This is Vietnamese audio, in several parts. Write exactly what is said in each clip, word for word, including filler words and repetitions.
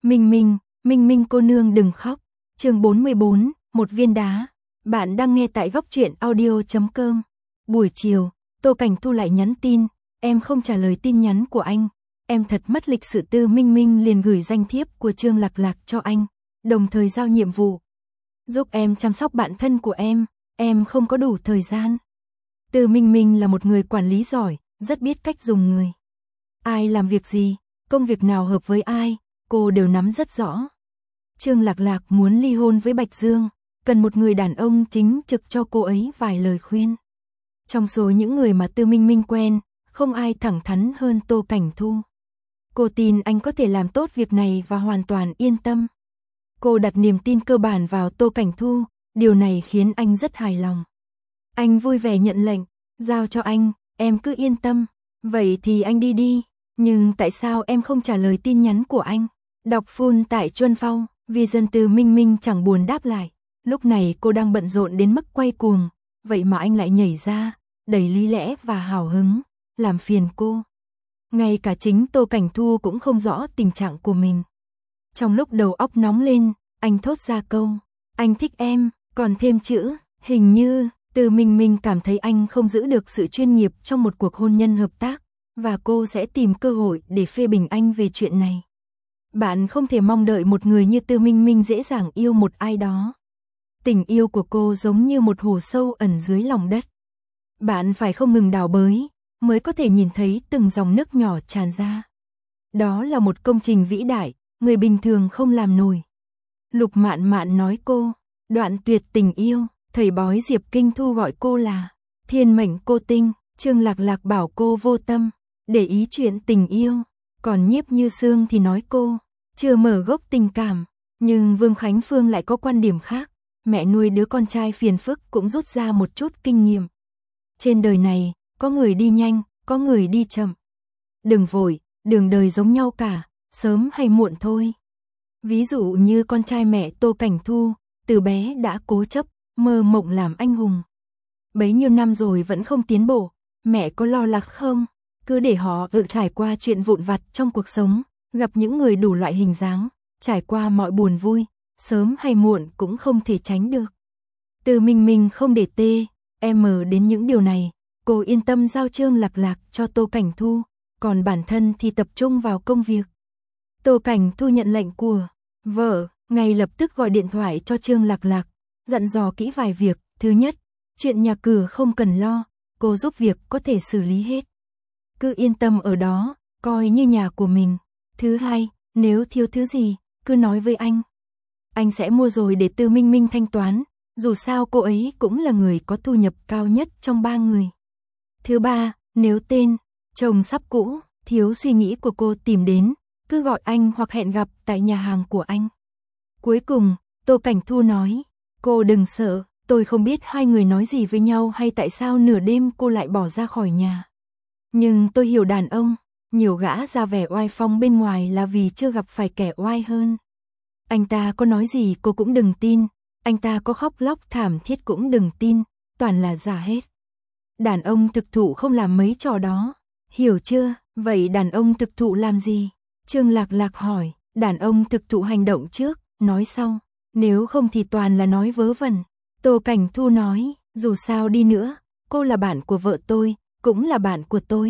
Minh Minh, Minh Minh cô nương đừng khóc. Chương bốn mươi bốn, một viên đá. Bạn đang nghe tại góc truyện audio chấm com. Buổi chiều, Tô Cảnh Thu lại nhắn tin, em không trả lời tin nhắn của anh. Em thật mất lịch sự. Tư Minh Minh liền gửi danh thiếp của Trương Lạc Lạc cho anh, đồng thời giao nhiệm vụ. Giúp em chăm sóc bạn thân của em, em không có đủ thời gian. Tư Minh Minh là một người quản lý giỏi, rất biết cách dùng người. Ai làm việc gì, công việc nào hợp với ai, cô đều nắm rất rõ. Trương Lạc Lạc muốn ly hôn với Bạch Dương, cần một người đàn ông chính trực cho cô ấy vài lời khuyên. Trong số những người mà Tư Minh Minh quen, không ai thẳng thắn hơn Tô Cảnh Thu. Cô tin anh có thể làm tốt việc này và hoàn toàn yên tâm. Cô đặt niềm tin cơ bản vào Tô Cảnh Thu, điều này khiến anh rất hài lòng. Anh vui vẻ nhận lệnh, giao cho anh, em cứ yên tâm. Vậy thì anh đi đi, nhưng tại sao em không trả lời tin nhắn của anh? Đọc full tại Chuân Phong, vì dân Tư Minh Minh chẳng buồn đáp lại. Lúc này cô đang bận rộn đến mức quay cuồng, vậy mà anh lại nhảy ra, đầy lý lẽ và hào hứng, làm phiền cô. Ngay cả chính Tô Cảnh Thu cũng không rõ tình trạng của mình. Trong lúc đầu óc nóng lên, anh thốt ra câu, anh thích em, còn thêm chữ, hình như. Tư Minh Minh cảm thấy anh không giữ được sự chuyên nghiệp trong một cuộc hôn nhân hợp tác, và cô sẽ tìm cơ hội để phê bình anh về chuyện này. Bạn không thể mong đợi một người như Tư Minh Minh dễ dàng yêu một ai đó. Tình yêu của cô giống như một hồ sâu ẩn dưới lòng đất. Bạn phải không ngừng đào bới, mới có thể nhìn thấy từng dòng nước nhỏ tràn ra. Đó là một công trình vĩ đại, người bình thường không làm nổi. Lục Mạn Mạn nói cô, đoạn tuyệt tình yêu. Thầy bói Diệp Kinh Thu gọi cô là thiên mệnh cô tinh. Trương Lạc Lạc bảo cô vô tâm, để ý chuyện tình yêu. Còn Nhiếp Như Sương thì nói cô chưa mở gốc tình cảm. Nhưng Vương Khánh Phương lại có quan điểm khác. Mẹ nuôi đứa con trai phiền phức cũng rút ra một chút kinh nghiệm. Trên đời này, có người đi nhanh, có người đi chậm. Đừng vội, đường đời giống nhau cả, sớm hay muộn thôi. Ví dụ như con trai mẹ Tô Cảnh Thu, từ bé đã cố chấp, mơ mộng làm anh hùng. Bấy nhiêu năm rồi vẫn không tiến bộ, mẹ có lo lắng không? Cứ để họ tự trải qua chuyện vụn vặt trong cuộc sống, gặp những người đủ loại hình dáng, trải qua mọi buồn vui, sớm hay muộn cũng không thể tránh được. Tư Minh Minh không để tê, em đến những điều này, cô yên tâm giao Trương Lạc Lạc cho Tô Cảnh Thu, còn bản thân thì tập trung vào công việc. Tô Cảnh Thu nhận lệnh của vợ, ngay lập tức gọi điện thoại cho Trương Lạc Lạc, dặn dò kỹ vài việc. Thứ nhất, chuyện nhà cửa không cần lo, cô giúp việc có thể xử lý hết. Cứ yên tâm ở đó, coi như nhà của mình. Thứ hai, nếu thiếu thứ gì, cứ nói với anh. Anh sẽ mua rồi để Tư Minh Minh thanh toán, dù sao cô ấy cũng là người có thu nhập cao nhất trong ba người. Thứ ba, nếu tên, chồng sắp cũ, thiếu suy nghĩ của cô tìm đến, cứ gọi anh hoặc hẹn gặp tại nhà hàng của anh. Cuối cùng, Tô Cảnh Thu nói, cô đừng sợ, tôi không biết hai người nói gì với nhau hay tại sao nửa đêm cô lại bỏ ra khỏi nhà. Nhưng tôi hiểu đàn ông, nhiều gã ra vẻ oai phong bên ngoài là vì chưa gặp phải kẻ oai hơn. Anh ta có nói gì cô cũng đừng tin, anh ta có khóc lóc thảm thiết cũng đừng tin, toàn là giả hết. Đàn ông thực thụ không làm mấy trò đó, hiểu chưa? Vậy đàn ông thực thụ làm gì? Trương Lạc Lạc hỏi, đàn ông thực thụ hành động trước, nói sau. Nếu không thì toàn là nói vớ vẩn. Tô Cảnh Thu nói, dù sao đi nữa, cô là bạn của vợ tôi, cũng là bạn của tôi.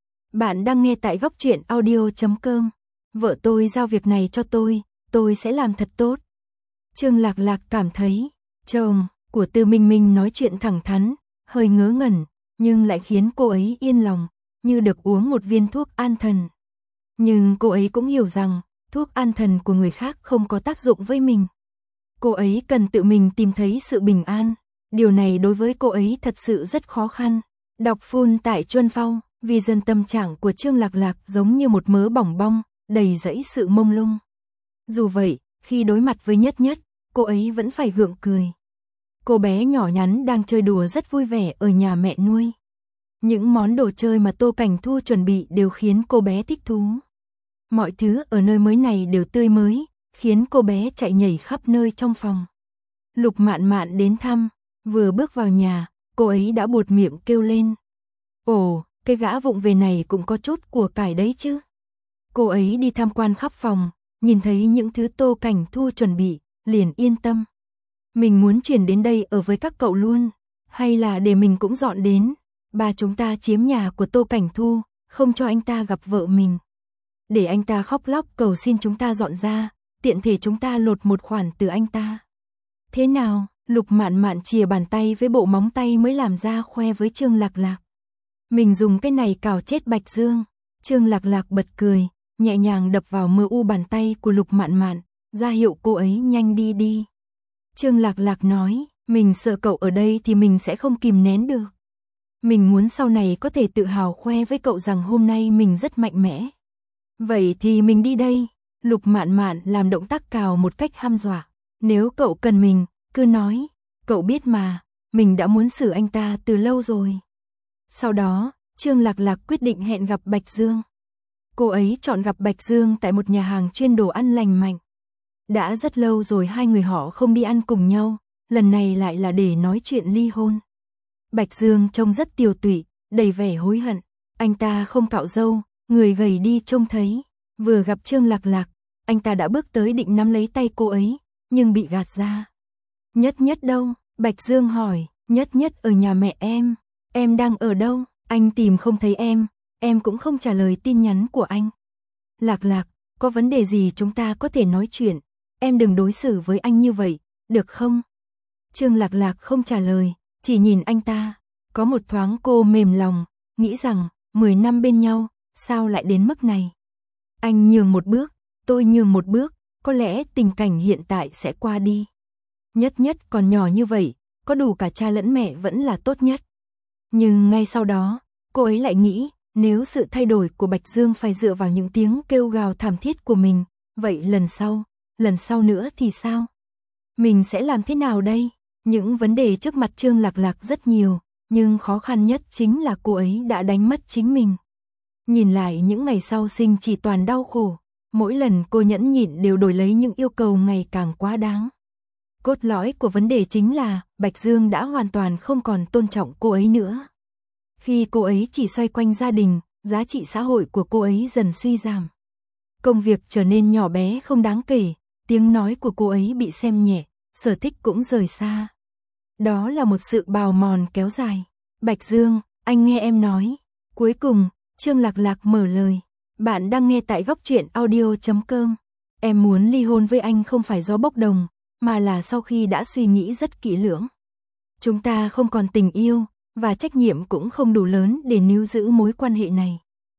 Bạn đang nghe tại góc truyện audio chấm com. Vợ tôi giao việc này cho tôi, tôi sẽ làm thật tốt. Trương Lạc Lạc cảm thấy, chồng của Tư Minh Minh nói chuyện thẳng thắn, hơi ngớ ngẩn, nhưng lại khiến cô ấy yên lòng, như được uống một viên thuốc an thần. Nhưng cô ấy cũng hiểu rằng, thuốc an thần của người khác không có tác dụng với mình. Cô ấy cần tự mình tìm thấy sự bình an. Điều này đối với cô ấy thật sự rất khó khăn. Đọc full tại Chuân Phong, vì dân tâm trạng của Trương Lạc Lạc giống như một mớ bỏng bong, đầy dẫy sự mông lung. Dù vậy, khi đối mặt với Nhất Nhất, cô ấy vẫn phải gượng cười. Cô bé nhỏ nhắn đang chơi đùa rất vui vẻ ở nhà mẹ nuôi. Những món đồ chơi mà Tô Cảnh Thu chuẩn bị đều khiến cô bé thích thú. Mọi thứ ở nơi mới này đều tươi mới, khiến cô bé chạy nhảy khắp nơi trong phòng. Lục Mạn Mạn đến thăm, vừa bước vào nhà, cô ấy đã buột miệng kêu lên. Ồ, cái gã vụng về này cũng có chút của cải đấy chứ. Cô ấy đi tham quan khắp phòng, nhìn thấy những thứ Tô Cảnh Thu chuẩn bị, liền yên tâm. Mình muốn chuyển đến đây ở với các cậu luôn, hay là để mình cũng dọn đến, ba chúng ta chiếm nhà của Tô Cảnh Thu, không cho anh ta gặp vợ mình. Để anh ta khóc lóc cầu xin chúng ta dọn ra, tiện thể chúng ta lột một khoản từ anh ta. Thế nào? Lục Mạn Mạn chìa bàn tay với bộ móng tay mới làm ra khoe với Trương Lạc Lạc. Mình dùng cái này cào chết Bạch Dương. Trương Lạc Lạc bật cười, nhẹ nhàng đập vào mờ u bàn tay của Lục Mạn Mạn, ra hiệu cô ấy nhanh đi đi. Trương Lạc Lạc nói, mình sợ cậu ở đây thì mình sẽ không kìm nén được. Mình muốn sau này có thể tự hào khoe với cậu rằng hôm nay mình rất mạnh mẽ. Vậy thì mình đi đây. Lục Mạn Mạn làm động tác cào một cách hăm dọa. Nếu cậu cần mình, cứ nói, cậu biết mà, mình đã muốn xử anh ta từ lâu rồi. Sau đó, Trương Lạc Lạc quyết định hẹn gặp Bạch Dương. Cô ấy chọn gặp Bạch Dương tại một nhà hàng chuyên đồ ăn lành mạnh. Đã rất lâu rồi hai người họ không đi ăn cùng nhau, lần này lại là để nói chuyện ly hôn. Bạch Dương trông rất tiều tụy, đầy vẻ hối hận, anh ta không cạo râu, người gầy đi trông thấy. Vừa gặp Trương Lạc Lạc, anh ta đã bước tới định nắm lấy tay cô ấy, nhưng bị gạt ra. Nhất Nhất đâu? Bạch Dương hỏi. Nhất Nhất ở nhà mẹ em. Em đang ở đâu? Anh tìm không thấy em, em cũng không trả lời tin nhắn của anh. Lạc Lạc, có vấn đề gì chúng ta có thể nói chuyện, em đừng đối xử với anh như vậy, được không? Trương Lạc Lạc không trả lời, chỉ nhìn anh ta. Có một thoáng cô mềm lòng, nghĩ rằng mười năm bên nhau, sao lại đến mức này? Anh nhường một bước, tôi nhường một bước, có lẽ tình cảnh hiện tại sẽ qua đi. Nhất Nhất còn nhỏ như vậy, có đủ cả cha lẫn mẹ vẫn là tốt nhất. Nhưng ngay sau đó, cô ấy lại nghĩ, nếu sự thay đổi của Bạch Dương phải dựa vào những tiếng kêu gào thảm thiết của mình, vậy lần sau, lần sau nữa thì sao? Mình sẽ làm thế nào đây? Những vấn đề trước mặt Trương Lạc Lạc rất nhiều, nhưng khó khăn nhất chính là cô ấy đã đánh mất chính mình. Nhìn lại những ngày sau sinh chỉ toàn đau khổ, mỗi lần cô nhẫn nhịn đều đổi lấy những yêu cầu ngày càng quá đáng. Cốt lõi của vấn đề chính là Bạch Dương đã hoàn toàn không còn tôn trọng cô ấy nữa. Khi cô ấy chỉ xoay quanh gia đình, giá trị xã hội của cô ấy dần suy giảm. Công việc trở nên nhỏ bé không đáng kể, tiếng nói của cô ấy bị xem nhẹ, sở thích cũng rời xa. Đó là một sự bào mòn kéo dài. Bạch Dương, anh nghe em nói. Cuối cùng, Trương Lạc Lạc mở lời. Bạn đang nghe tại góc truyện audio chấm com. Em muốn ly hôn với anh không phải do bốc đồng, mà là sau khi đã suy nghĩ rất kỹ lưỡng. Chúng ta không còn tình yêu, và trách nhiệm cũng không đủ lớn để níu giữ mối quan hệ này.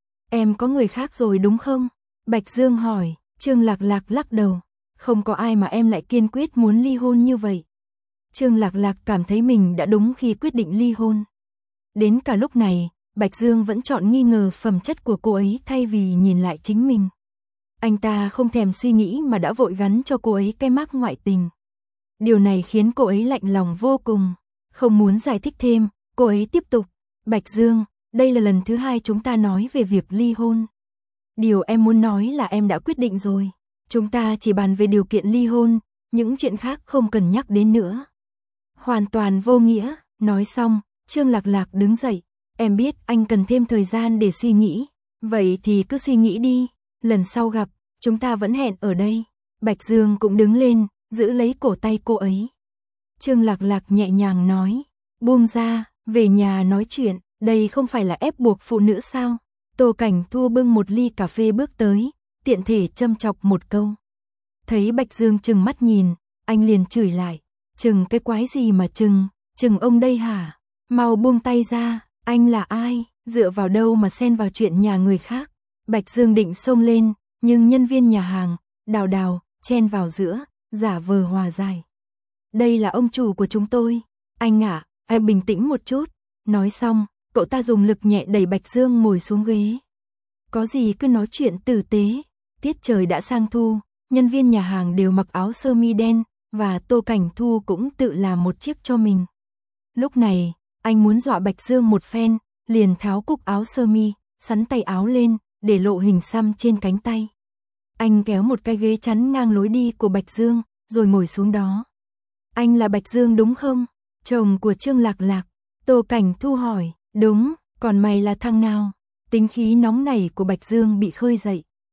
Em có người khác rồi đúng không? Bạch Dương hỏi. Trương Lạc Lạc lắc đầu. Không có ai mà em lại kiên quyết muốn ly hôn như vậy. Trương Lạc Lạc cảm thấy mình đã đúng khi quyết định ly hôn. Đến cả lúc này, Bạch Dương vẫn chọn nghi ngờ phẩm chất của cô ấy thay vì nhìn lại chính mình. Anh ta không thèm suy nghĩ mà đã vội gắn cho cô ấy cái mác ngoại tình. Điều này khiến cô ấy lạnh lòng vô cùng. Không muốn giải thích thêm, cô ấy tiếp tục. Bạch Dương, đây là lần thứ hai chúng ta nói về việc ly hôn. Điều em muốn nói là em đã quyết định rồi. Chúng ta chỉ bàn về điều kiện ly hôn, những chuyện khác không cần nhắc đến nữa. Hoàn toàn vô nghĩa. Nói xong, Trương Lạc Lạc đứng dậy. Em biết anh cần thêm thời gian để suy nghĩ. Vậy thì cứ suy nghĩ đi. Lần sau gặp, chúng ta vẫn hẹn ở đây. Bạch Dương cũng đứng lên, giữ lấy cổ tay cô ấy. Trương Lạc Lạc nhẹ nhàng nói. Buông ra, về nhà nói chuyện. Đây không phải là ép buộc phụ nữ sao? Tô Cảnh Thu bưng một ly cà phê bước tới, tiện thể châm chọc một câu. Thấy Bạch Dương trừng mắt nhìn, anh liền chửi lại. Trừng cái quái gì mà trừng, trừng ông đây hả? Mau buông tay ra, anh là ai, dựa vào đâu mà xen vào chuyện nhà người khác? Bạch Dương định xông lên, nhưng nhân viên nhà hàng, Đào Đào, chen vào giữa, giả vờ hòa giải. Đây là ông chủ của chúng tôi. Anh ạ, à, anh bình tĩnh một chút. Nói xong, cậu ta dùng lực nhẹ đẩy Bạch Dương ngồi xuống ghế. Có gì cứ nói chuyện tử tế. Tiết trời đã sang thu, nhân viên nhà hàng đều mặc áo sơ mi đen, và Tô Cảnh Thu cũng tự làm một chiếc cho mình. Lúc này, anh muốn dọa Bạch Dương một phen, liền tháo cúc áo sơ mi, sắn tay áo lên, để lộ hình xăm trên cánh tay. Anh kéo một cái ghế chắn ngang lối đi của Bạch Dương, rồi ngồi xuống đó. Anh là Bạch Dương đúng không? Chồng của Trương Lạc Lạc. Tô Cảnh Thu hỏi. Đúng, còn mày là thằng nào? Tính khí nóng nảy của Bạch Dương bị khơi dậy.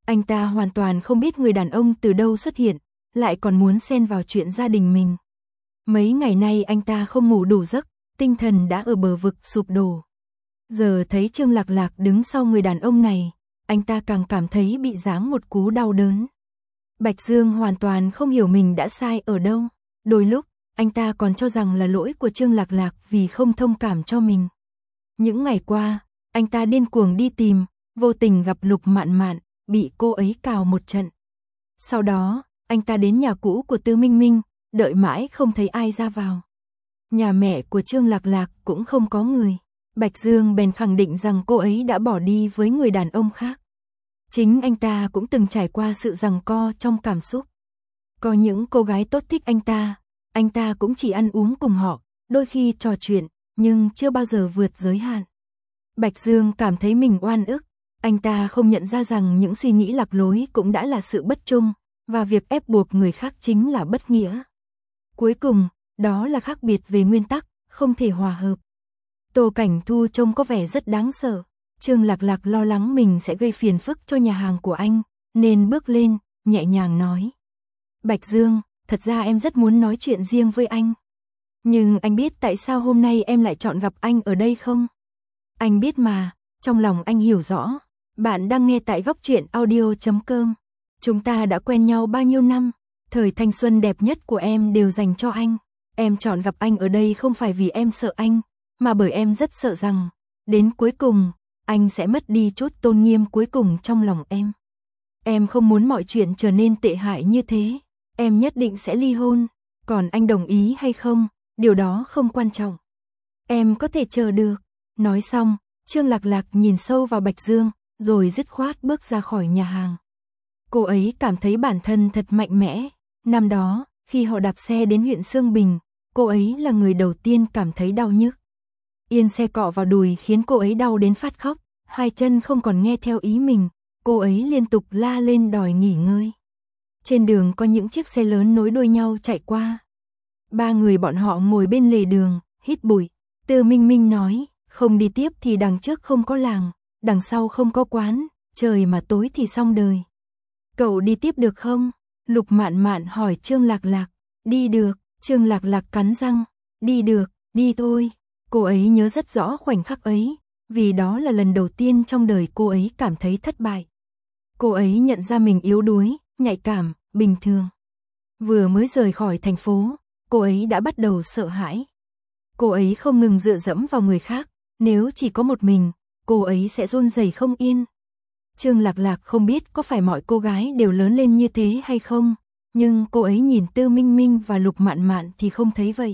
Anh ta hoàn toàn không biết người đàn ông từ đâu xuất hiện, lại còn muốn xen vào chuyện gia đình mình. Mấy ngày nay anh ta không ngủ đủ giấc, tinh thần đã ở bờ vực sụp đổ. Giờ thấy Trương Lạc Lạc đứng sau người đàn ông này, anh ta càng cảm thấy bị giáng một cú đau đớn. Bạch Dương hoàn toàn không hiểu mình đã sai ở đâu. Đôi lúc, anh ta còn cho rằng là lỗi của Trương Lạc Lạc vì không thông cảm cho mình. Những ngày qua, anh ta điên cuồng đi tìm, vô tình gặp Lục Mạn Mạn, bị cô ấy cào một trận. Sau đó, anh ta đến nhà cũ của Tư Minh Minh, đợi mãi không thấy ai ra vào. Nhà mẹ của Trương Lạc Lạc cũng không có người. Bạch Dương bèn khẳng định rằng cô ấy đã bỏ đi với người đàn ông khác. Chính anh ta cũng từng trải qua sự giằng co trong cảm xúc. Có những cô gái tốt thích anh ta, anh ta cũng chỉ ăn uống cùng họ, đôi khi trò chuyện, nhưng chưa bao giờ vượt giới hạn. Bạch Dương cảm thấy mình oan ức, anh ta không nhận ra rằng những suy nghĩ lạc lối cũng đã là sự bất trung, và việc ép buộc người khác chính là bất nghĩa. Cuối cùng, đó là khác biệt về nguyên tắc, không thể hòa hợp. Tô Cảnh Thu trông có vẻ rất đáng sợ. Trương Lạc Lạc lo lắng mình sẽ gây phiền phức cho nhà hàng của anh, nên bước lên, nhẹ nhàng nói. Bạch Dương, thật ra em rất muốn nói chuyện riêng với anh. Nhưng anh biết tại sao hôm nay em lại chọn gặp anh ở đây không? Anh biết mà, trong lòng anh hiểu rõ. Bạn đang nghe tại góc truyện audio chấm com. Chúng ta đã quen nhau bao nhiêu năm, thời thanh xuân đẹp nhất của em đều dành cho anh. Em chọn gặp anh ở đây không phải vì em sợ anh, mà bởi em rất sợ rằng, đến cuối cùng, anh sẽ mất đi chút tôn nghiêm cuối cùng trong lòng em. Em không muốn mọi chuyện trở nên tệ hại như thế, em nhất định sẽ ly hôn, còn anh đồng ý hay không, điều đó không quan trọng. Em có thể chờ được. Nói xong, Trương Lạc Lạc nhìn sâu vào Bạch Dương, rồi dứt khoát bước ra khỏi nhà hàng. Cô ấy cảm thấy bản thân thật mạnh mẽ. Năm đó, khi họ đạp xe đến huyện Sương Bình, cô ấy là người đầu tiên cảm thấy đau nhức. Yên xe cọ vào đùi khiến cô ấy đau đến phát khóc, hai chân không còn nghe theo ý mình, cô ấy liên tục la lên đòi nghỉ ngơi. Trên đường có những chiếc xe lớn nối đuôi nhau chạy qua. Ba người bọn họ ngồi bên lề đường, hít bụi. Tư Minh Minh nói, không đi tiếp thì đằng trước không có làng, đằng sau không có quán, trời mà tối thì xong đời. Cậu đi tiếp được không? Lục Mạn Mạn hỏi Trương Lạc Lạc. Đi được, Trương Lạc Lạc cắn răng. Đi được, đi thôi. Cô ấy nhớ rất rõ khoảnh khắc ấy, vì đó là lần đầu tiên trong đời cô ấy cảm thấy thất bại. Cô ấy nhận ra mình yếu đuối, nhạy cảm, bình thường. Vừa mới rời khỏi thành phố, cô ấy đã bắt đầu sợ hãi. Cô ấy không ngừng dựa dẫm vào người khác, nếu chỉ có một mình, cô ấy sẽ run rẩy không yên. Trương Lạc Lạc không biết có phải mọi cô gái đều lớn lên như thế hay không, nhưng cô ấy nhìn Tư Minh Minh và Lục Mạn Mạn thì không thấy vậy.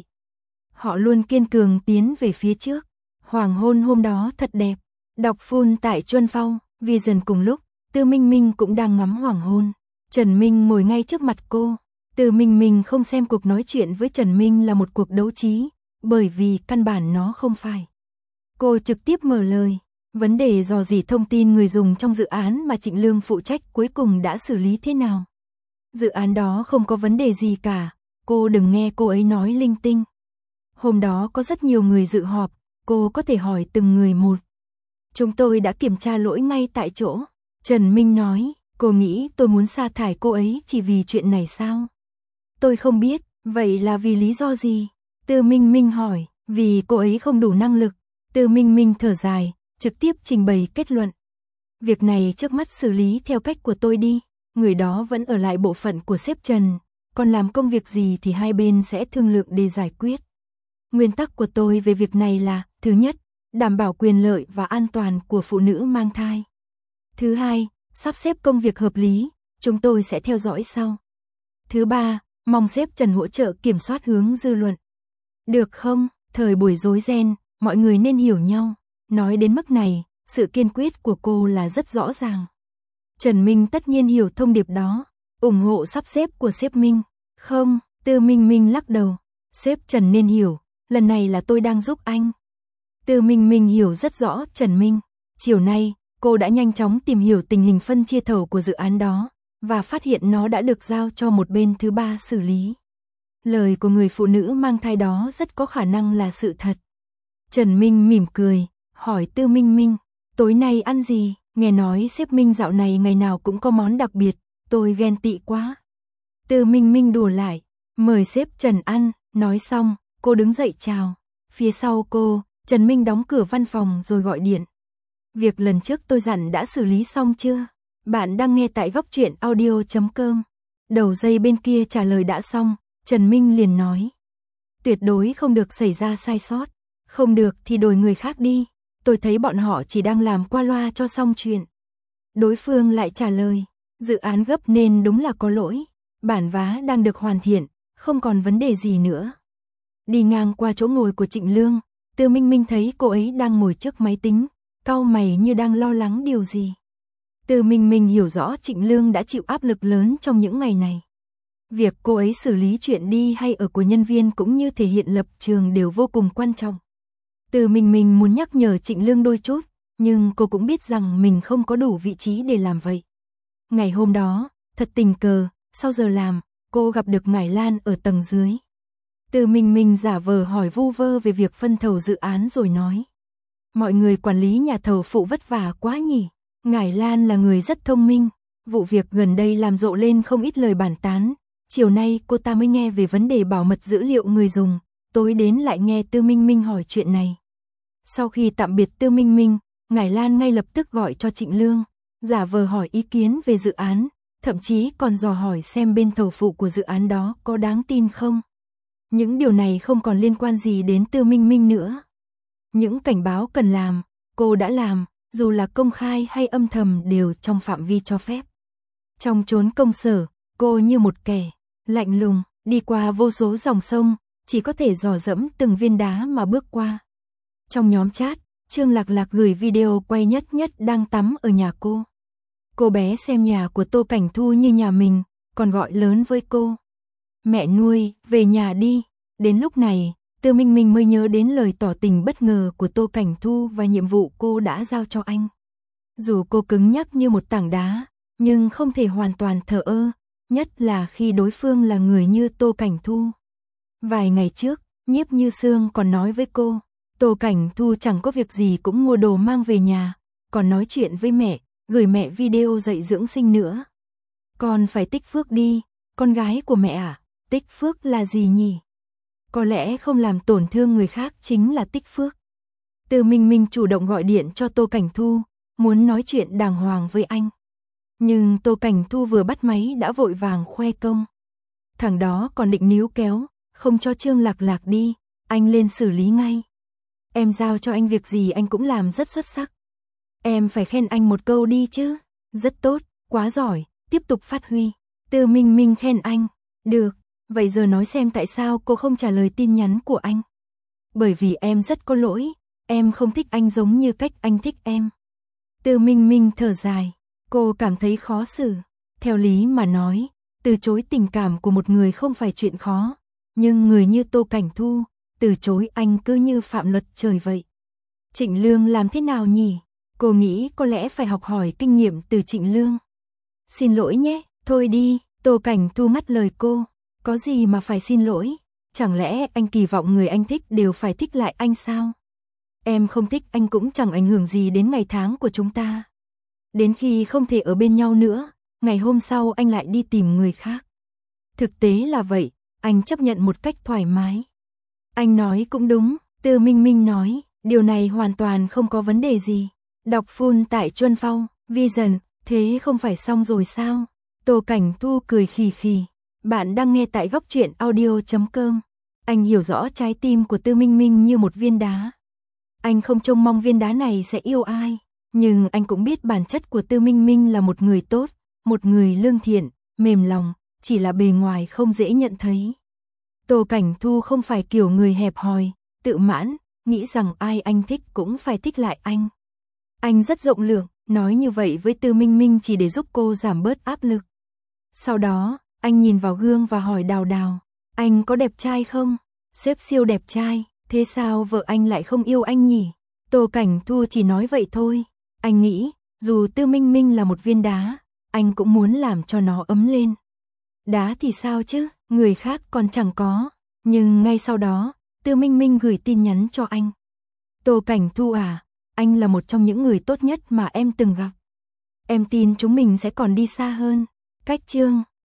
Họ luôn kiên cường tiến về phía trước. Hoàng hôn hôm đó thật đẹp. Đọc phun tại Chuân Phong, Vision cùng lúc, Tư Minh Minh cũng đang ngắm hoàng hôn. Trần Minh ngồi ngay trước mặt cô. Tư Minh Minh không xem cuộc nói chuyện với Trần Minh là một cuộc đấu trí, bởi vì căn bản nó không phải. Cô trực tiếp mở lời. Vấn đề dò dỉ thông tin người dùng trong dự án mà Trịnh Lương phụ trách cuối cùng đã xử lý thế nào? Dự án đó không có vấn đề gì cả, cô đừng nghe cô ấy nói linh tinh. Hôm đó có rất nhiều người dự họp, cô có thể hỏi từng người một. Chúng tôi đã kiểm tra lỗi ngay tại chỗ. Trần Minh nói, cô nghĩ tôi muốn sa thải cô ấy chỉ vì chuyện này sao? Tôi không biết, vậy là vì lý do gì? Tư Minh Minh hỏi, vì cô ấy không đủ năng lực. Tư Minh Minh thở dài, trực tiếp trình bày kết luận. Việc này trước mắt xử lý theo cách của tôi đi, người đó vẫn ở lại bộ phận của sếp Trần, còn làm công việc gì thì hai bên sẽ thương lượng để giải quyết. Nguyên tắc của tôi về việc này là, thứ nhất, đảm bảo quyền lợi và an toàn của phụ nữ mang thai. Thứ hai, sắp xếp công việc hợp lý, chúng tôi sẽ theo dõi sau. Thứ ba, mong sếp Trần hỗ trợ kiểm soát hướng dư luận. Được không? Thời buổi rối ren, mọi người nên hiểu nhau. Nói đến mức này, sự kiên quyết của cô là rất rõ ràng. Trần Minh tất nhiên hiểu thông điệp đó, ủng hộ sắp xếp của sếp Minh. Không, Tư Minh Minh lắc đầu. Sếp Trần nên hiểu, lần này là tôi đang giúp anh. Tư Minh Minh hiểu rất rõ Trần Minh. Chiều nay, cô đã nhanh chóng tìm hiểu tình hình phân chia thầu của dự án đó, và phát hiện nó đã được giao cho một bên thứ ba xử lý. Lời của người phụ nữ mang thai đó rất có khả năng là sự thật. Trần Minh mỉm cười, hỏi Tư Minh Minh, tối nay ăn gì? Nghe nói sếp Minh dạo này ngày nào cũng có món đặc biệt, tôi ghen tị quá. Từ Minh Minh đùa lại, mời sếp Trần ăn, nói xong, cô đứng dậy chào. Phía sau cô, Trần Minh đóng cửa văn phòng rồi gọi điện. Việc lần trước tôi dặn đã xử lý xong chưa? Bạn đang nghe tại góc truyện audio chấm com. Đầu dây bên kia trả lời đã xong, Trần Minh liền nói. Tuyệt đối không được xảy ra sai sót. Không được thì đổi người khác đi. Tôi thấy bọn họ chỉ đang làm qua loa cho xong chuyện. Đối phương lại trả lời. Dự án gấp nên đúng là có lỗi. Bản vá đang được hoàn thiện, không còn vấn đề gì nữa. Đi ngang qua chỗ ngồi của Trịnh Lương, Từ Minh Minh thấy cô ấy đang ngồi trước máy tính, cau mày như đang lo lắng điều gì. Từ Minh Minh hiểu rõ Trịnh Lương đã chịu áp lực lớn trong những ngày này. Việc cô ấy xử lý chuyện đi hay ở của nhân viên cũng như thể hiện lập trường đều vô cùng quan trọng. Từ Minh Minh muốn nhắc nhở Trịnh Lương đôi chút, nhưng cô cũng biết rằng mình không có đủ vị trí để làm vậy. Ngày hôm đó, thật tình cờ, sau giờ làm, cô gặp được Ngải Lan ở tầng dưới. Từ Minh Minh giả vờ hỏi vu vơ về việc phân thầu dự án rồi nói. Mọi người quản lý nhà thầu phụ vất vả quá nhỉ. Ngải Lan là người rất thông minh. Vụ việc gần đây làm rộ lên không ít lời bàn tán. Chiều nay cô ta mới nghe về vấn đề bảo mật dữ liệu người dùng. Tối đến lại nghe Tư Minh Minh hỏi chuyện này. Sau khi tạm biệt Tư Minh Minh, Ngải Lan ngay lập tức gọi cho Trịnh Lương, giả vờ hỏi ý kiến về dự án, thậm chí còn dò hỏi xem bên thầu phụ của dự án đó có đáng tin không. Những điều này không còn liên quan gì đến Tư Minh Minh nữa. Những cảnh báo cần làm, cô đã làm, dù là công khai hay âm thầm đều trong phạm vi cho phép. Trong chốn công sở, cô như một kẻ lạnh lùng, đi qua vô số dòng sông, chỉ có thể dò dẫm từng viên đá mà bước qua. Trong nhóm chat, Trương Lạc Lạc gửi video quay Nhất Nhất đang tắm ở nhà cô. Cô bé xem nhà của Tô Cảnh Thu như nhà mình, còn gọi lớn với cô. Mẹ nuôi, về nhà đi. Đến lúc này, Tư Minh Minh mới nhớ đến lời tỏ tình bất ngờ của Tô Cảnh Thu và nhiệm vụ cô đã giao cho anh. Dù cô cứng nhắc như một tảng đá, nhưng không thể hoàn toàn thờ ơ, nhất là khi đối phương là người như Tô Cảnh Thu. Vài ngày trước, Nhiếp Như Sương còn nói với cô, Tô Cảnh Thu chẳng có việc gì cũng mua đồ mang về nhà, còn nói chuyện với mẹ, gửi mẹ video dạy dưỡng sinh nữa. Con phải tích phước đi, con gái của mẹ à, tích phước là gì nhỉ? Có lẽ không làm tổn thương người khác chính là tích phước. Từ Minh Minh chủ động gọi điện cho Tô Cảnh Thu, muốn nói chuyện đàng hoàng với anh. Nhưng Tô Cảnh Thu vừa bắt máy đã vội vàng khoe công. Thằng đó còn định níu kéo, không cho Trương Lạc Lạc đi, anh lên xử lý ngay. Em giao cho anh việc gì anh cũng làm rất xuất sắc. Em phải khen anh một câu đi chứ. Rất tốt, quá giỏi, tiếp tục phát huy. Từ Minh Minh khen anh. Được, vậy giờ nói xem tại sao cô không trả lời tin nhắn của anh. Bởi vì em rất có lỗi, em không thích anh giống như cách anh thích em. Từ Minh Minh thở dài, cô cảm thấy khó xử. Theo lý mà nói, từ chối tình cảm của một người không phải chuyện khó. Nhưng người như Tô Cảnh Thu, từ chối anh cứ như phạm luật trời vậy. Trịnh Lương làm thế nào nhỉ? Cô nghĩ có lẽ phải học hỏi kinh nghiệm từ Trịnh Lương. Xin lỗi nhé, thôi đi, Tô Cảnh Thu ngắt lời cô. Có gì mà phải xin lỗi? Chẳng lẽ anh kỳ vọng người anh thích đều phải thích lại anh sao? Em không thích anh cũng chẳng ảnh hưởng gì đến ngày tháng của chúng ta. Đến khi không thể ở bên nhau nữa, ngày hôm sau anh lại đi tìm người khác. Thực tế là vậy, anh chấp nhận một cách thoải mái. Anh nói cũng đúng, Từ Minh Minh nói, điều này hoàn toàn không có vấn đề gì. Đọc full tại Chuân Phong, Vision, thế không phải xong rồi sao? Tô Cảnh Thu cười khì khì. Bạn đang nghe tại góc truyện audio chấm com. Anh hiểu rõ trái tim của Tư Minh Minh như một viên đá. Anh không trông mong viên đá này sẽ yêu ai, nhưng anh cũng biết bản chất của Tư Minh Minh là một người tốt, một người lương thiện, mềm lòng, chỉ là bề ngoài không dễ nhận thấy. Tô Cảnh Thu không phải kiểu người hẹp hòi, tự mãn, nghĩ rằng ai anh thích cũng phải thích lại anh. Anh rất rộng lượng, nói như vậy với Tư Minh Minh chỉ để giúp cô giảm bớt áp lực. Sau đó, anh nhìn vào gương và hỏi Đào Đào, anh có đẹp trai không? Sếp siêu đẹp trai, thế sao vợ anh lại không yêu anh nhỉ? Tô Cảnh Thu chỉ nói vậy thôi. Anh nghĩ, dù Tư Minh Minh là một viên đá, anh cũng muốn làm cho nó ấm lên. Đá thì sao chứ, người khác còn chẳng có. Nhưng ngay sau đó, Tư Minh Minh gửi tin nhắn cho anh. Tô Cảnh Thu à, anh là một trong những người tốt nhất mà em từng gặp. Em tin chúng mình sẽ còn đi xa hơn. Cách chương